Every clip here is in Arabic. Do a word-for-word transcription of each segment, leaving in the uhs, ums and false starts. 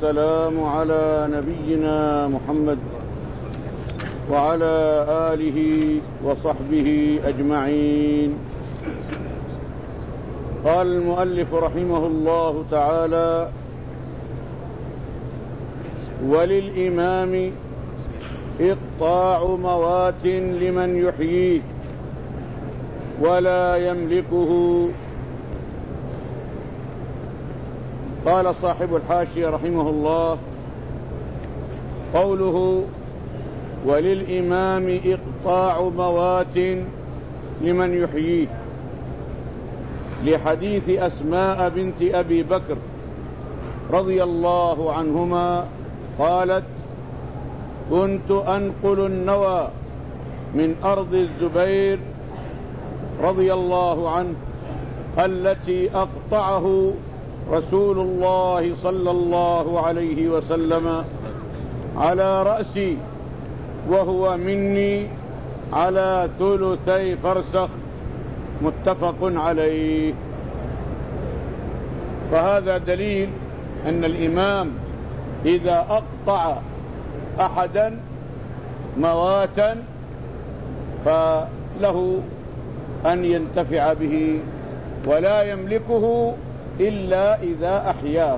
والسلام على نبينا محمد وعلى آله وصحبه أجمعين. قال المؤلف رحمه الله تعالى: وللإمام إقطاع موات لمن يحييه ولا يملكه. قال صاحب الحاشية رحمه الله: قوله وللإمام إقطاع موات لمن يحييه لحديث أسماء بنت أبي بكر رضي الله عنهما قالت: كنت أنقل النوى من أرض الزبير رضي الله عنه التي أقطعه رسول الله صلى الله عليه وسلم على رأسي وهو مني على ثلثي فرسخ، متفق عليه. فهذا دليل أن الإمام إذا أقطع أحدا مواتا فله أن ينتفع به ولا يملكه إلا إذا أحياه.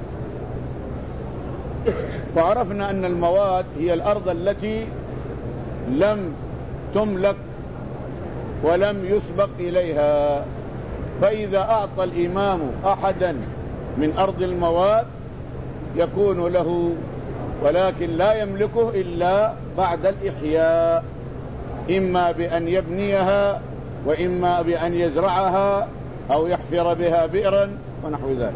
وعرفنا أن الموات هي الأرض التي لم تملك ولم يسبق إليها، فإذا أعطى الإمام أحدا من أرض الموات يكون له، ولكن لا يملكه إلا بعد الإحياء، إما بأن يبنيها وإما بأن يزرعها أو يحفر بها بئرا ونحو ذلك.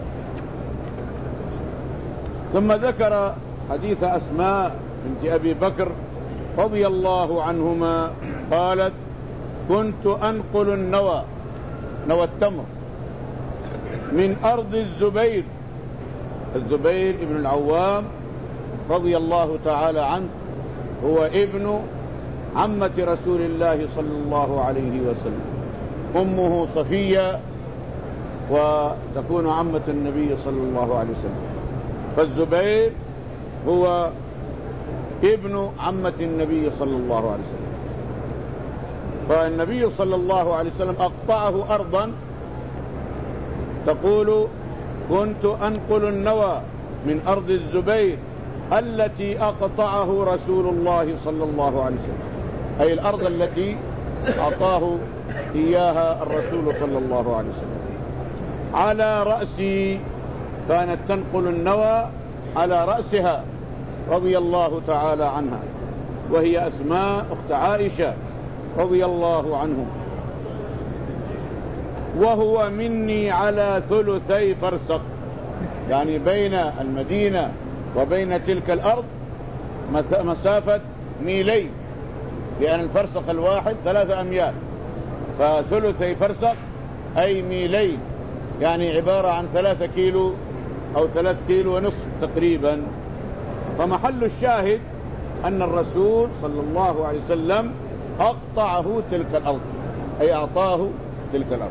ثم ذكر حديث أسماء بنت أبي بكر رضي الله عنهما قالت: كنت أنقل النوى، نوى التمر، من أرض الزبير. الزبير ابن العوام رضي الله تعالى عنه هو ابن عمة رسول الله صلى الله عليه وسلم، أمه صفية وتكون عمة النبي صلى الله عليه وسلم، فالزبير هو ابن عمة النبي صلى الله عليه وسلم. فالنبي صلى الله عليه وسلم أقطعه أرضا، تقول: كنت أنقل النوى من أرض الزبير التي أقطعه رسول الله صلى الله عليه وسلم، أي الأرض التي أعطاه إياها الرسول صلى الله عليه وسلم، على رأسي. كانت تنقل النوى على رأسها رضي الله تعالى عنها، وهي أسماء أخت عائشة رضي الله عنهم. وهو مني على ثلثي فرسخ، يعني بين المدينة وبين تلك الأرض مسافة ميلين، لأن الفرسخ الواحد ثلاثة أميال، فثلثي فرسخ أي ميلين، يعني عبارة عن ثلاثة كيلو أو ثلاث كيلو ونصف تقريبا. فمحل الشاهد أن الرسول صلى الله عليه وسلم أقطعه تلك الأرض، أي أعطاه تلك الأرض.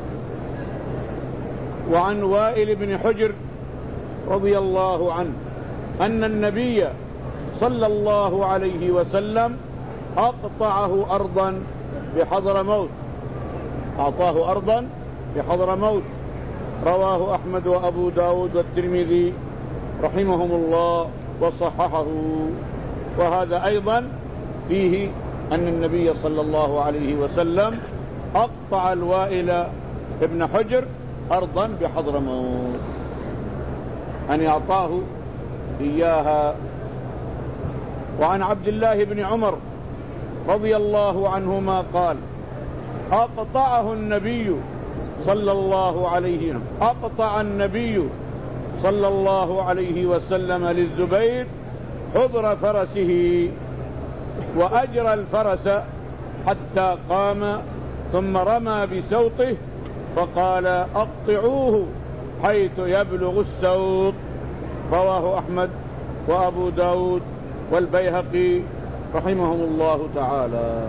وعن وائل بن حجر رضي الله عنه أن النبي صلى الله عليه وسلم أقطعه أرضا بحضرموت، أعطاه أرضا بحضرموت. رواه أحمد وأبو داود والترمذي رحمهم الله وصححه. وهذا أيضا فيه أن النبي صلى الله عليه وسلم أقطع الوائل ابن حجر أرضا بحضرموت، أن يعطاه إياها. وعن عبد الله بن عمر رضي الله عنهما قال: أقطعه النبي صلى الله عليه وسلم أقطع النبي صلى الله عليه وسلم للزبير حضر فرسه وأجرى الفرس حتى قام، ثم رمى بسوطه فقال: أقطعوه حيث يبلغ السوط. رواه أحمد وأبو داود والبيهقي رحمهم الله تعالى.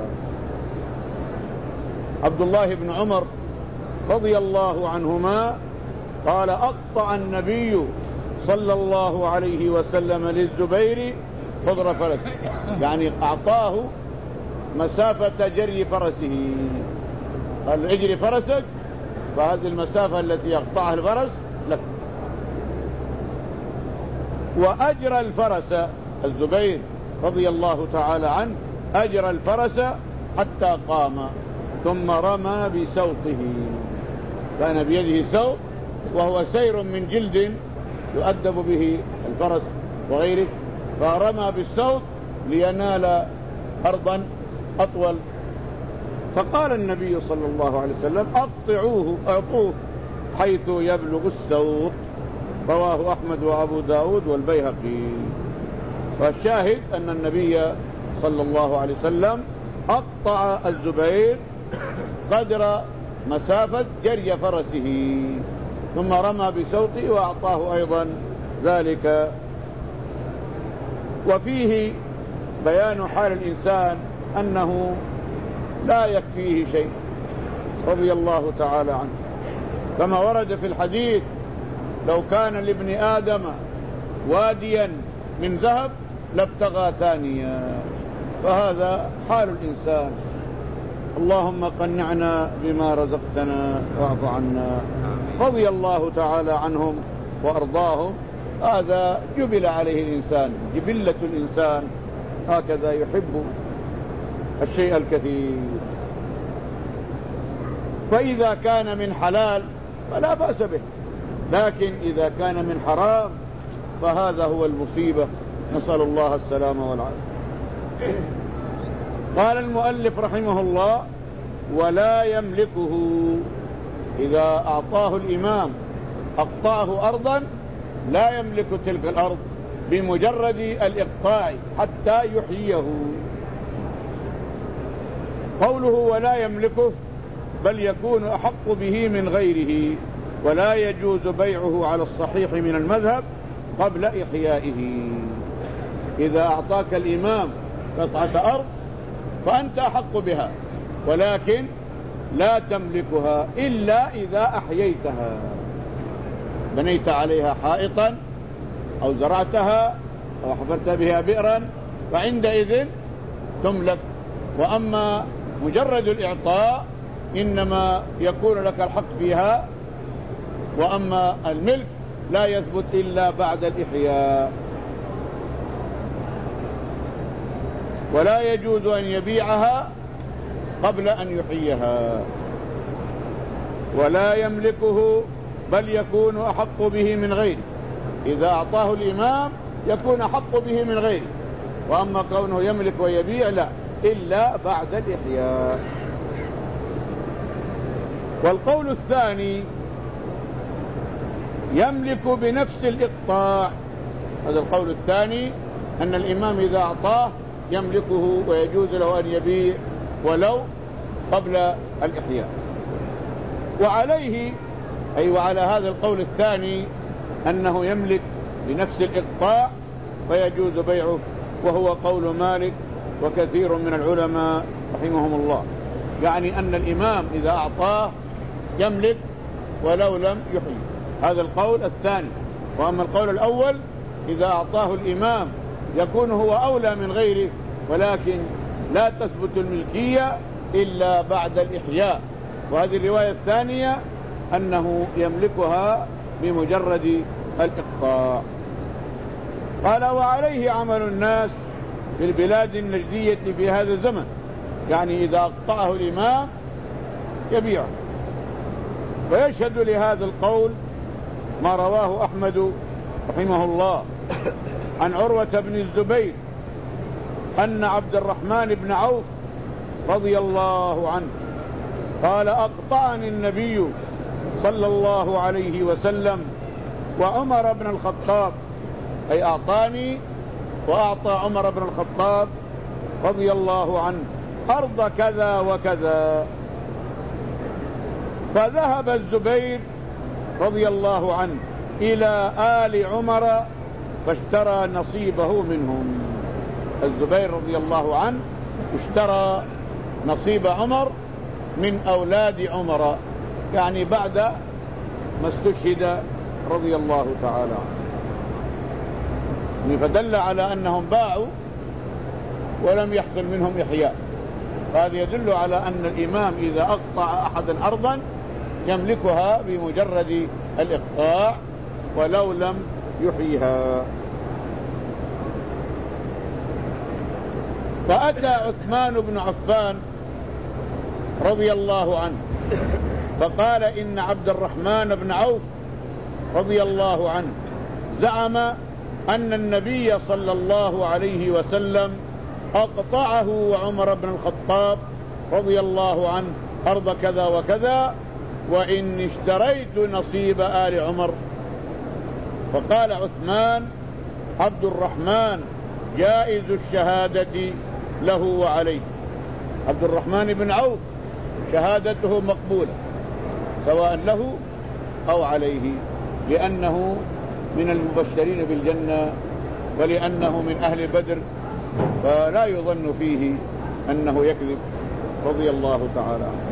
عبد الله بن عمر رضي الله عنهما قال: أقطع النبي صلى الله عليه وسلم للزبير خضر فرسه، يعني أعطاه مسافة جري فرسه. قال اجري فرسك، فهذه المسافة التي يقطعها الفرس لك. وأجرى الفرس الزبير رضي الله تعالى عنه، أجرى الفرس حتى قام، ثم رمى بسوطه. كان بيده سوط وهو سير من جلد يؤدب به الفرس وغيره، فرمى بالسوط لينال أرضا أطول. فقال النبي صلى الله عليه وسلم أقطعوه أعطوه حيث يبلغ السوط. رواه أحمد وأبو داود والبيهقي. والشاهد أن النبي صلى الله عليه وسلم أقطع الزبير قدر مسافة جري فرسه، ثم رمى بسوطه وأعطاه أيضا ذلك. وفيه بيان حال الإنسان أنه لا يكفيه شيء رضي الله تعالى عنه، كما ورد في الحديث: لو كان لابن آدم واديا من ذهب لابتغى ثانيا. فهذا حال الإنسان. اللهم قنعنا بما رزقتنا واعف عنا. رضي الله تعالى عنهم وأرضاهم. هذا جبل عليه الإنسان، جبلة الإنسان هكذا، يحب الشيء الكثير. فإذا كان من حلال فلا بأس به، لكن إذا كان من حرام فهذا هو المصيبة. نسأل الله السلامة والعافية. قال المؤلف رحمه الله: ولا يملكه. إذا أعطاه الإمام أقطعه أرضا لا يملك تلك الأرض بمجرد الإقطاع حتى يحييه. قوله ولا يملكه بل يكون أحق به من غيره، ولا يجوز بيعه على الصحيح من المذهب قبل إحيائه. إذا أعطاك الإمام قطعة أرض فأنت أحق بها، ولكن لا تملكها إلا إذا أحييتها. بنيت عليها حائطا أو زرعتها أو حفرت بها بئرا فعندئذ تملك. وأما مجرد الإعطاء إنما يكون لك الحق فيها، وأما الملك لا يثبت إلا بعد الإحياء. ولا يجوز أن يبيعها قبل أن يحييها. ولا يملكه بل يكون أحق به من غيره. إذا أعطاه الإمام يكون أحق به من غيره، وأما كونه يملك ويبيع لا، إلا بعد الإحياء. والقول الثاني يملك بنفس الإقطاع. هذا القول الثاني، أن الإمام إذا أعطاه يملكه ويجوز له أن يبيع ولو قبل الإحياء. وعليه أي وعلى هذا القول الثاني أنه يملك بنفس الإقطاع فيجوز بيعه، وهو قول مالك وكثير من العلماء رحمهم الله. يعني أن الإمام إذا أعطاه يملك ولو لم يحيي. هذا القول الثاني. وأما القول الأول إذا أعطاه الإمام يكون هو أولى من غيره، ولكن لا تثبت الملكية إلا بعد الإحياء. وهذه الرواية الثانية أنه يملكها بمجرد الإقطاع. قال: وعليه عمل الناس في البلاد النجدية في هذا الزمن. يعني إذا أقطعه الإمام يبيعه. ويشهد لهذا القول ما رواه أحمد رحمه الله عن عروة بن الزبير أن عبد الرحمن بن عوف رضي الله عنه قال: أقطعني النبي صلى الله عليه وسلم وعمر بن الخطاب، أي أعطاني وأعطى عمر بن الخطاب رضي الله عنه أرض كذا وكذا. فذهب الزبير رضي الله عنه إلى آل عمر فاشترى نصيبه منهم. الزبير رضي الله عنه اشترى نصيب عمر من أولاد عمر، يعني بعد ما استشهد رضي الله تعالى عنه. فدل على أنهم باعوا ولم يحصل منهم إحياء. هذا يدل على أن الإمام إذا أقطع أحدا أرضا يملكها بمجرد الإقطاع ولو لم يحييها. فأتى عثمان بن عفان رضي الله عنه فقال إن عبد الرحمن بن عوف رضي الله عنه زعم أن النبي صلى الله عليه وسلم أقطعه وعمر بن الخطاب رضي الله عنه أرض كذا وكذا وإن اشتريت نصيب آل عمر. فقال عثمان عبد الرحمن جائز الشهادة له وعليه. عبد الرحمن بن عوف شهادته مقبولة سواء له أو عليه، لأنه من المبشرين بالجنة ولأنه من أهل بدر، فلا يظن فيه أنه يكذب رضي الله تعالى عنه.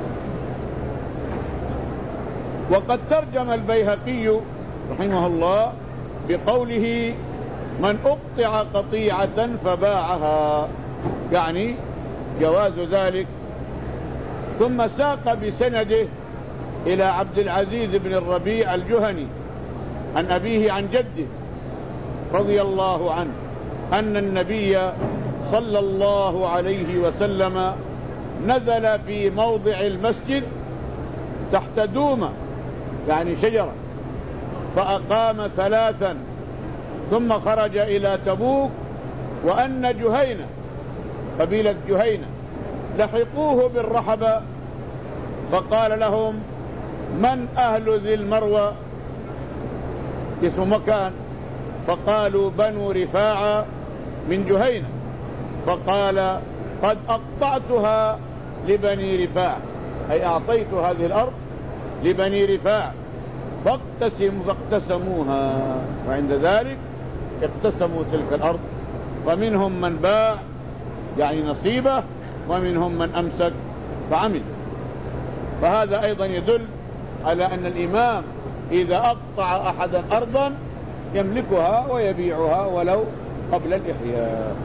وقد ترجم البيهقي رحمه الله بقوله من أقطع قطيعة فباعها، يعني جواز ذلك. ثم ساق بسنده إلى عبد العزيز بن الربيع الجهني عن أبيه عن جده رضي الله عنه أن النبي صلى الله عليه وسلم نزل في موضع المسجد تحت دومة يعني شجرة فأقام ثلاثا ثم خرج إلى تبوك وأن جهينة قبيلة جهينة لحقوه بالرحبة فقال لهم من أهل ذي المروى اسم مكان، فقالوا بنو رفاعة من جهينة، فقال قد أقطعتها لبني رفاعة أي أعطيت هذه الأرض لبني رفاعة فاقتسموا فاقتسموها، وعند ذلك اقتسموا تلك الأرض ومنهم من باع يعني نصيبه ومنهم من أمسك فعمل. فهذا أيضا يدل على أن الإمام إذا أقطع أحدا أرضا يملكها ويبيعها ولو قبل الإحياء.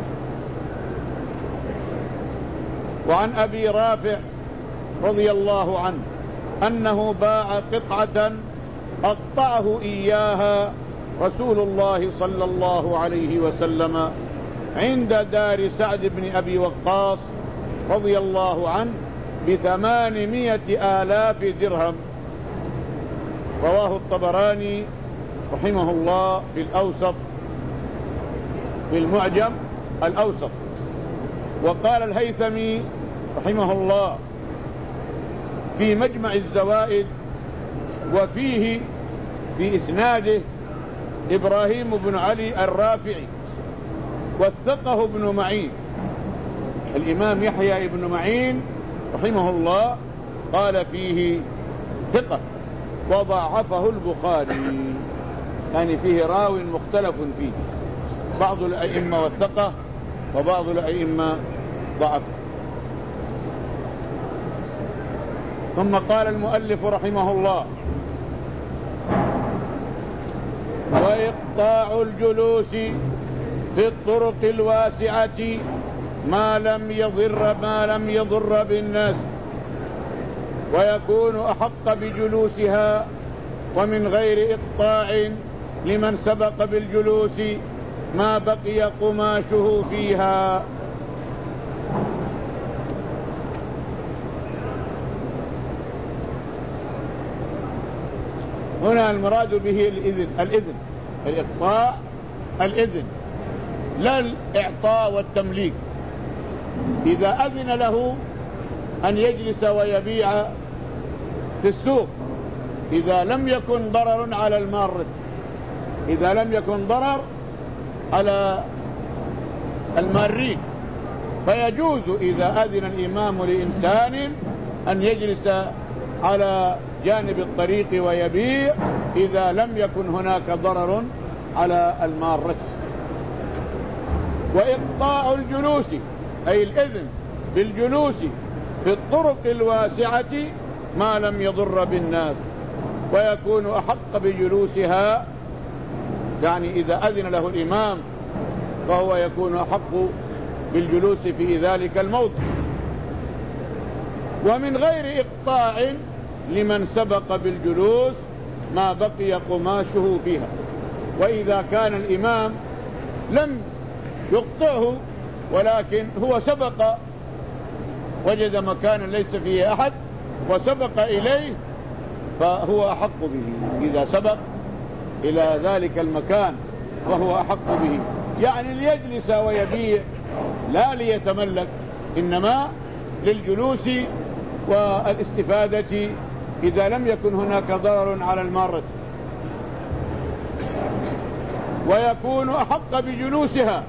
وعن أبي رافع رضي الله عنه أنه باع قطعة أقطعه إياها رسول الله صلى الله عليه وسلم عند دار سعد بن أبي وقاص رضي الله عنه بثمانمائة آلاف درهم. رواه الطبراني رحمه الله في الأوسط في المعجم الأوسط. وقال الهيثمي رحمه الله في مجمع الزوائد وفيه في إسناده إبراهيم بن علي الرافعي وثقه ابن معين. الإمام يحيى ابن معين رحمه الله قال فيه ثقة وضعفه البخاري، يعني فيه راو مختلف فيه، بعض الأئمة وثقه وبعض الأئمة ضعف. ثم قال المؤلف رحمه الله وإقطاع الجلوس في الطرق الواسعة ما لم يضر ما لم يضر بالناس ويكون أحق بجلوسها ومن غير إقطاع لمن سبق بالجلوس ما بقي قماشه فيها. هنا المراد به الإذن الإذن الإقطاع الإذن لا الإعطاء والتمليك. إذا أذن له أن يجلس ويبيع في السوق إذا لم يكن ضرر على المار، إذا لم يكن ضرر على المارين فيجوز إذا أذن الإمام لإنسان أن يجلس على جانب الطريق ويبيع إذا لم يكن هناك ضرر على المارة. وإقطاع الجلوس أي الإذن بالجلوس في الطرق الواسعة ما لم يضر بالناس ويكون أحق بجلوسها، يعني إذا أذن له الإمام فهو يكون أحق بالجلوس في ذلك الموضع. ومن غير إقطاع لمن سبق بالجلوس ما بقي قماشه فيها. وإذا كان الإمام لم يقطعه ولكن هو سبق، وجد مكانا ليس فيه أحد وسبق إليه، فهو أحق به. إذا سبق إلى ذلك المكان وهو أحق به، يعني ليجلس ويبيع لا ليتملك، إنما للجلوس والاستفادة إذا لم يكن هناك ضرر على المارة، ويكون أحق بجلوسها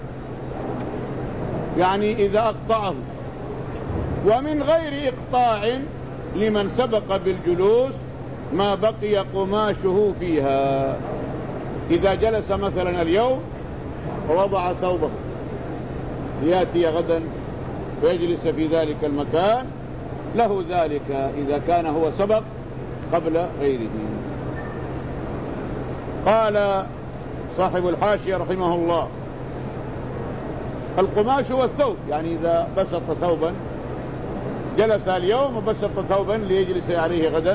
يعني إذا أقطعه. ومن غير إقطاع لمن سبق بالجلوس ما بقي قماشه فيها. إذا جلس مثلا اليوم ووضع ثوبه ليأتي غدا ويجلس في ذلك المكان له ذلك إذا كان هو سبق قبل غيره. قال صاحب الحاشية رحمه الله: القماش والثوب، يعني إذا بسط ثوبا جلس اليوم وبسط ثوبا ليجلس عليه غدا.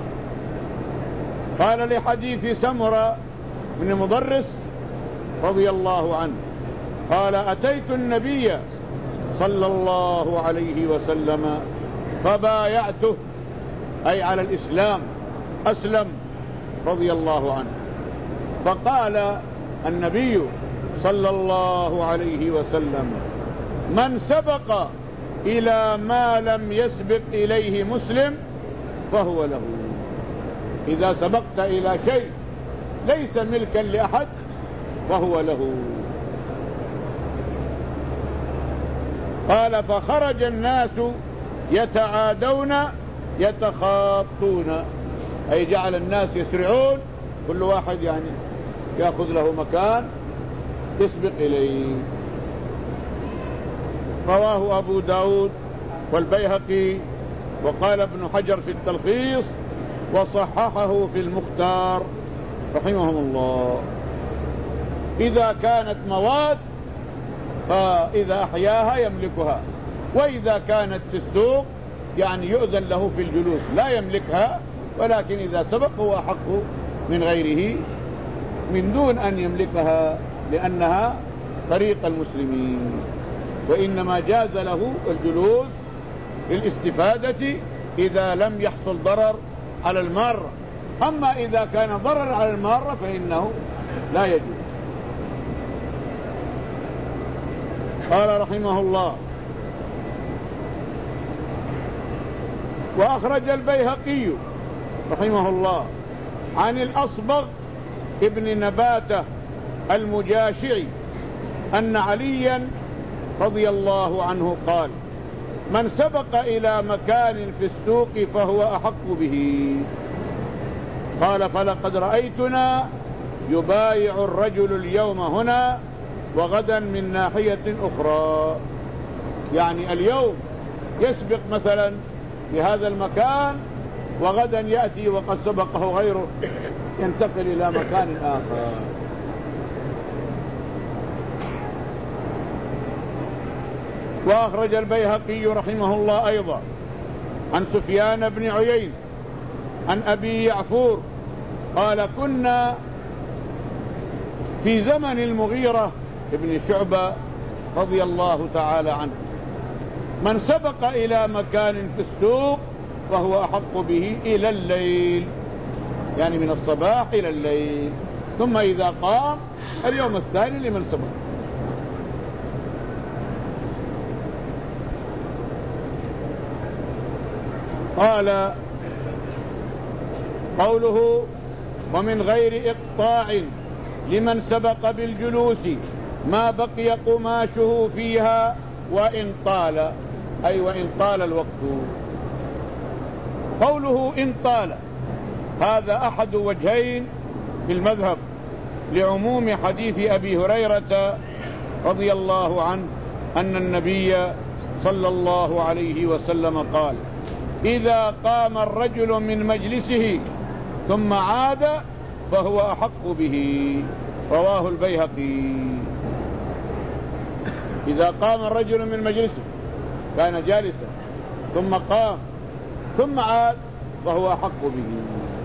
قال لحديث سمرة بن مضرس رضي الله عنه قال: أتيت النبي صلى الله عليه وسلم فبايعته، أي على الإسلام، أسلم رضي الله عنه. فقال النبي صلى الله عليه وسلم: من سبق إلى ما لم يسبق إليه مسلم فهو له. إذا سبقت إلى شيء ليس ملكا لأحد فهو له. قال: فخرج الناس يتعادون يتخاطون، أي جعل الناس يسرعون، كل واحد يعني يأخذ له مكان يسبق إليه. رواه أبو داود والبيهقي، وقال ابن حجر في التلخيص وصححه في المختار رحمهم الله. إذا كانت مواد فإذا أحياها يملكها، وإذا كانت في السوق يعني يؤذن له في الجلوس لا يملكها، ولكن إذا سبق هو أحق من غيره من دون أن يملكها لأنها طريق المسلمين. وإنما جاز له الجلوس للاستفادة إذا لم يحصل ضرر على المارة. أما إذا كان ضرر على المارة فإنه لا يجوز. قال رحمه الله: وأخرج البيهقي رحمه الله عن الأصبغ ابن نباتة المجاشعي أن عليا رضي الله عنه قال: من سبق إلى مكان في السوق فهو أحق به. قال: فلقد رأيتنا يبايع الرجل اليوم هنا وغدا من ناحية أخرى، يعني اليوم يسبق مثلا لهذا المكان وغدا يأتي وقد سبقه غيره ينتقل إلى مكان آخر. وأخرج البيهقي رحمه الله أيضا عن سفيان بن عيين عن أبي يعفور قال: كنا في زمن المغيرة ابن شعبة رضي الله تعالى عنه، من سبق إلى مكان في السوق فهو أحق به إلى الليل، يعني من الصباح إلى الليل، ثم إذا قام اليوم الثاني لمن سبق. قال: قوله: ومن غير إقطاع لمن سبق بالجلوس ما بقي قماشه فيها وإن طال، أي وإن طال الوقت. قوله إن طال هذا أحد وجهين في المذهب لعموم حديث أبي هريرة رضي الله عنه أن النبي صلى الله عليه وسلم قال: إذا قام الرجل من مجلسه ثم عاد فهو أحق به. رواه البيهقي. إذا قام الرجل من مجلسه كان جالسا ثم قام ثم عاد فهو أحق به.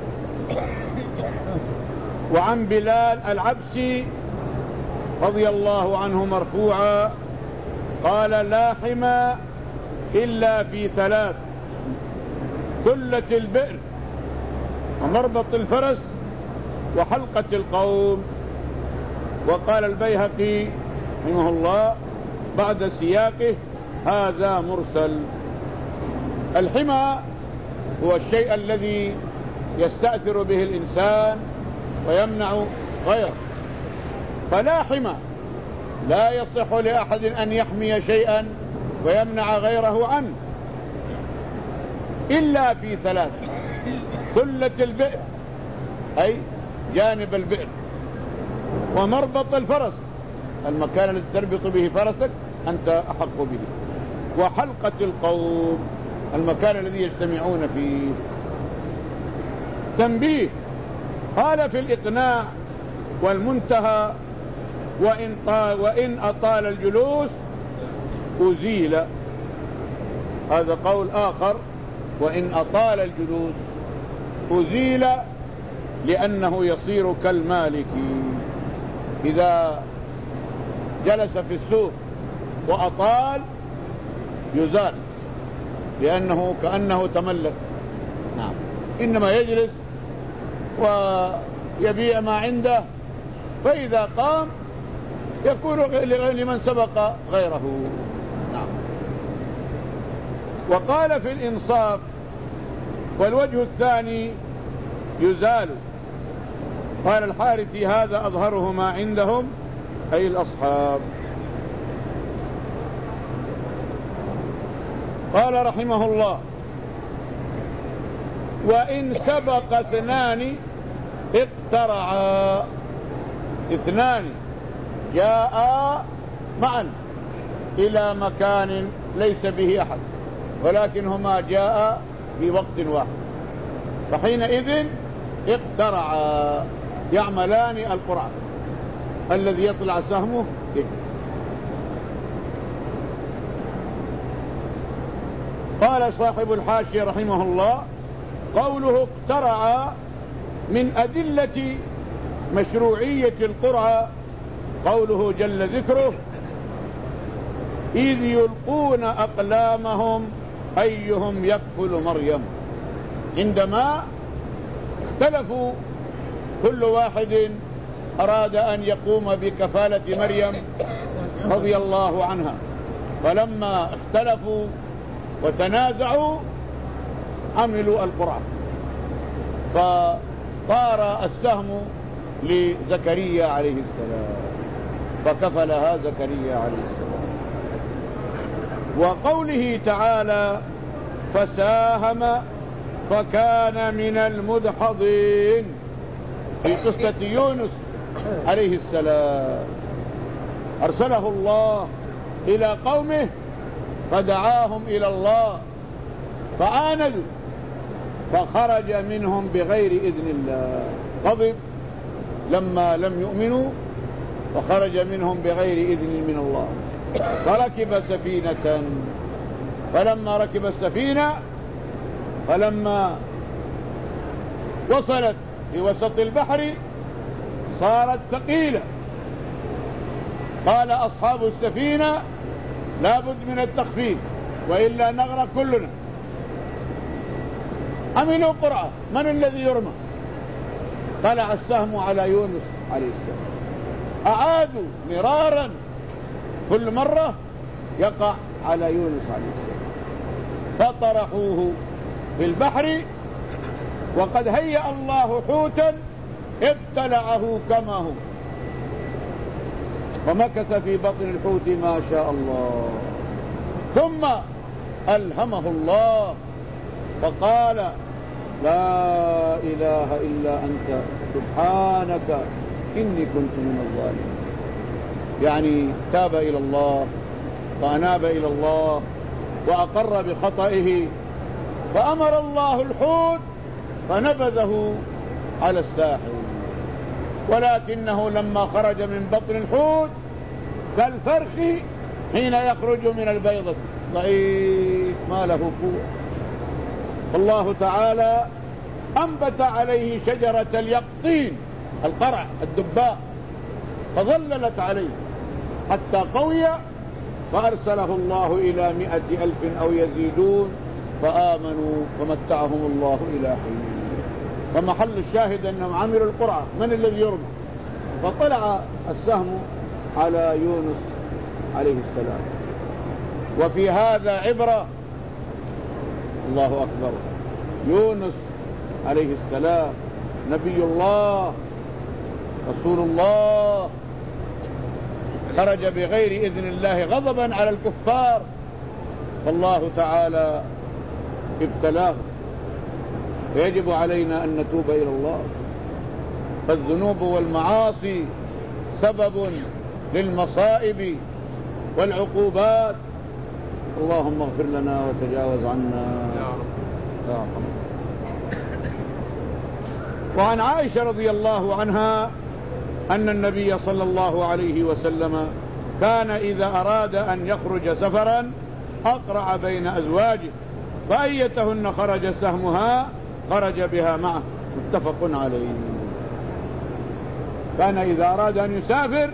وعن بلال العبسي رضي الله عنه مرفوعا قال: لا حمى إلا في ثلاث: ثلة البئر، ومربط الفرس، وحلقة القوم. وقال البيهقي رحمه الله بعد سياقه: هذا مرسل. الحمى هو الشيء الذي يستأثر به الإنسان ويمنع غيره، فلا حمى، لا يصح لأحد أن يحمي شيئا ويمنع غيره عنه إلا في ثلاث: ثلة البئر أي جانب البئر، ومربط الفرس المكان الذي تربط به فرسك أنت أحق به، وحلقة القوم المكان الذي يجتمعون فيه. تنبيه: قال في الإقناع والمنتهى: وإن, طال وإن أطال الجلوس أزيل. هذا قول آخر: وإن أطال الجلوس أزيل، لأنه يصير كالمالك. إذا جلس في السوق وأطال يزال، لأنه كأنه تملك. نعم. إنما يجلس ويبيع ما عنده، فإذا قام يكون لمن سبق غيره. نعم. وقال في الإنصاف: والوجه الثاني يزال. قال الحارثي: هذا أظهره ما عندهم، أي الأصحاب. قال رحمه الله: وإن سبق اثنان اقترعا. اثنان جاء معا إلى مكان ليس به أحد، ولكنهما جاء في وقت واحد، فحينئذ اقترعا يعملان القرعة، الذي يطلع سهمه يجلس. قال صاحب الحاشية رحمه الله: قوله اقترع من أدلة مشروعية القرعة قوله جل ذكره: إذ يلقون أقلامهم أيهم يكفل مريم. عندما اختلفوا كل واحد أراد أن يقوم بكفالة مريم رضي الله عنها، فلما اختلفوا وتنازعوا عملوا القرعة، فطار السهم لزكريا عليه السلام فكفلها زكريا عليه السلام. وقوله تعالى: فساهم فكان من المدحضين، في قصة يونس عليه السلام، أرسله الله إلى قومه فدعاهم إلى الله فآندوا فخرج منهم بغير إذن الله، غضب لما لم يؤمنوا فخرج منهم بغير إذن من الله، فركب سفينة، فلما ركب السفينة فلما وصلت في وسط البحر صارت ثقيلة، قال أصحاب السفينة: لا بد من التخفيف وإلا نغرق كلنا. عملوا قرعة: من الذي يرمى؟ طلع السهم على يونس عليه السلام، أعادوا مرارا، كل مرة يقع على يونس عليه السلام، فطرحوه في البحر، وقد هيأ الله حوتا ابتلعه كما هو، ومكث في بطن الحوت ما شاء الله، ثم ألهمه الله فقال: لا إله إلا أنت سبحانك إني كنت من الظالمين. يعني تاب إلى الله وأناب إلى الله وأقر بخطئه، فأمر الله الحوت فنبذه على الساحل، ولكنه لما خرج من بطن الحوت كالفرخ حين يخرج من البيضة ضعيف ما له قوة. الله تعالى أنبت عليه شجرة اليقطين القرع الدباء فظللت عليه حتى قوي، فأرسله الله إلى مئة ألف أو يزيدون فآمنوا فمتعهم الله إلى حين. فمحل الشاهد أنهم عملوا القرعة من الذي يرمى، فطلع السهم على يونس عليه السلام. وفي هذا عبرة. الله أكبر. يونس عليه السلام نبي الله رسول الله خرج بغير إذن الله غضبا على الكفار، فالله تعالى ابتلاه. فيجب علينا أن نتوب إلى الله، فالذنوب والمعاصي سبب للمصائب والعقوبات. اللهم اغفر لنا وتجاوز عنا يا رب. وعن عائشة رضي الله عنها أن النبي صلى الله عليه وسلم كان إذا أراد أن يخرج سفرا أقرع بين أزواجه، فأيتهن خرج سهمها خرج بها معه، متفق عليه. كان إذا أراد أن يسافر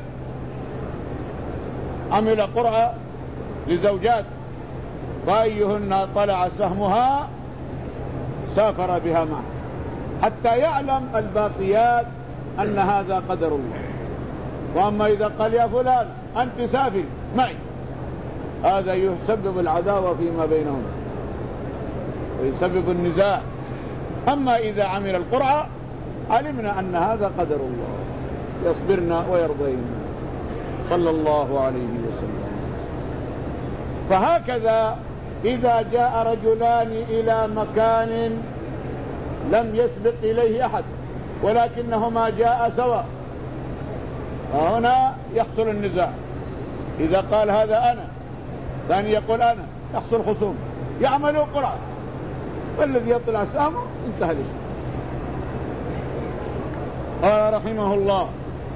عمل قرعة لزوجات، فأيهن طلع سهمها سافر بها معه، حتى يعلم الباقيات أن هذا قدر الله. وأما إذا قال يا فلان أنت سافر معي، هذا يسبب العداوة فيما بينهم ويسبب النزاع. أما إذا عمل القرعة علمنا أن هذا قدر الله، يصبرنا ويرضينا صلى الله عليه وسلم. فهكذا إذا جاء رجلان إلى مكان لم يسبق إليه أحد ولكنهما جاء سوا، هنا يحصل النزاع. إذا قال هذا أنا ثاني يقول أنا، يحصل خصوم، يعملوا قرعة، والذي يطلع سامه انتهى الشيء. قال رحمه الله: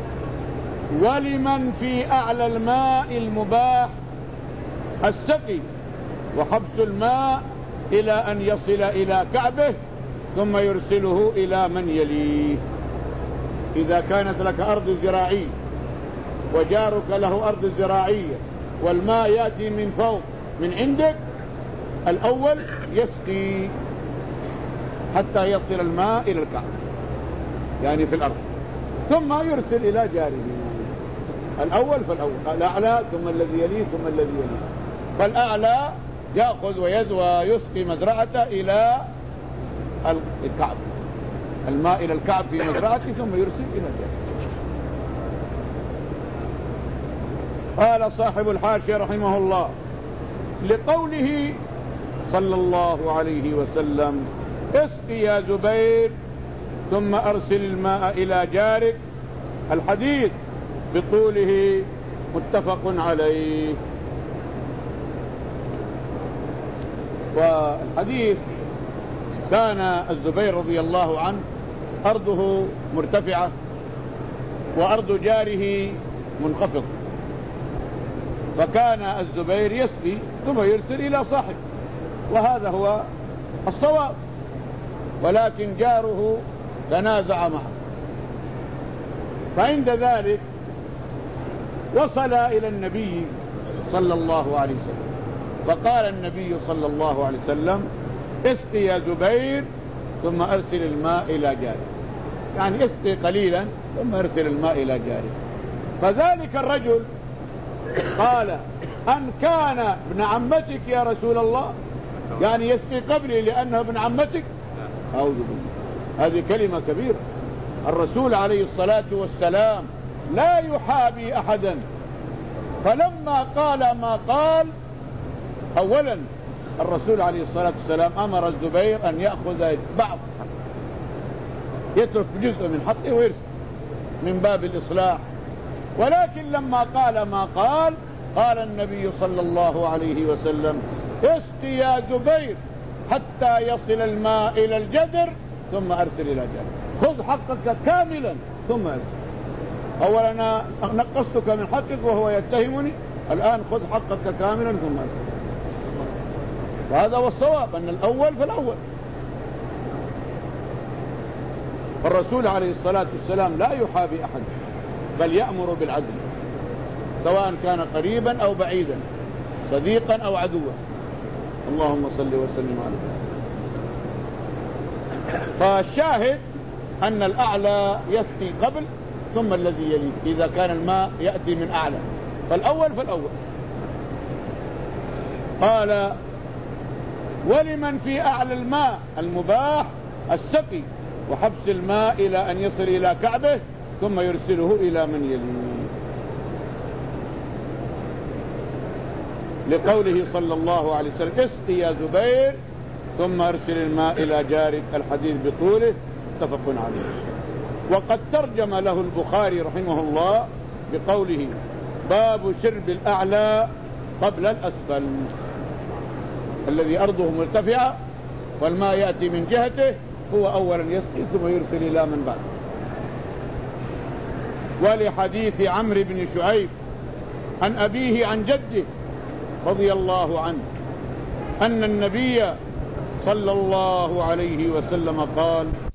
ولمن في أعلى الماء المباح السقي وحبس الماء إلى أن يصل إلى كعبه ثم يرسله إلى من يليه. إذا كانت لك أرض زراعية وجارك له أرض زراعية والماء يأتي من فوق من عندك، الأول يسقي حتى يصل الماء إلى الكعبة يعني في الأرض، ثم يرسل إلى جاره. الأول فالأول، الأعلى ثم الذي يليه ثم الذي يليه. فالأعلى يأخذ ويزوى يسقي مزرعته إلى الكعب، الماء إلى الكعب في مزرعته ثم يرسل إلى جاره. قال صاحب الحاشية رحمه الله: لقوله صلى الله عليه وسلم: اسقي يا زبير ثم أرسل الماء إلى جارك، الحديث بطوله متفق عليه. والحديث كان الزبير رضي الله عنه أرضه مرتفعة وأرض جاره منخفض، فكان الزبير يسقي ثم يرسل إلى صاحب، وهذا هو الصواب، ولكن جاره تنازع معه. فعند ذلك وصل إلى النبي صلى الله عليه وسلم، فقال النبي صلى الله عليه وسلم: اسقي يا زبير ثم أرسل الماء إلى جاره، يعني اسقي قليلا ثم أرسل الماء إلى جاره. فذلك الرجل قال: أن كان ابن عمتك يا رسول الله، يعني يسقي قبلي لأنه ابن عمتك؟ أعوذ بالله، هذه كلمة كبيرة. الرسول عليه الصلاة والسلام لا يحابي أحدا، فلما قال ما قال، أولا الرسول عليه الصلاة والسلام أمر الزبير أن يأخذ بعض حقه، يترك جزء من حقه ويرسل من باب الإصلاح. ولكن لما قال ما قال، قال النبي صلى الله عليه وسلم: اسقي يا زبير حتى يصل الماء إلى الجدر ثم أرسل إلى جدر، خذ حقك كاملا ثم أرسل. أولا أنا نقصتك من حقك وهو يتهمني الآن خذ حقك كاملا ثم أسلم. وهذا هو الصواب، أن الأول فالأول. فالرسول عليه الصلاة والسلام لا يحابي أحد، بل يأمر بالعدل، سواء كان قريبا أو بعيدا، صديقا أو عدوا. اللهم صل وسلم عليه. فالشاهد أن الأعلى يسقي قبل ثم الذي يليه، إذا كان الماء يأتي من أعلى، فالأول فالأول. قال: ولمن في أعلى الماء المباح السقي وحبس الماء إلى أن يصل إلى كعبه ثم يرسله إلى من يليه، لقوله صلى الله عليه وسلم: اسقي يا زبير ثم ارسل الماء إلى جارك، الحديث بطوله، متفق عليه. وقد ترجم له البخاري رحمه الله بقوله: باب شرب الأعلى قبل الأسفل، الذي أرضه مرتفعة والماء يأتي من جهته، هو أولا يسقي ثم يرسل إلى من بعد. ولحديث عمرو بن شعيب عن أبيه عن جده رضي الله عنه أن النبي صلى الله عليه وسلم قال: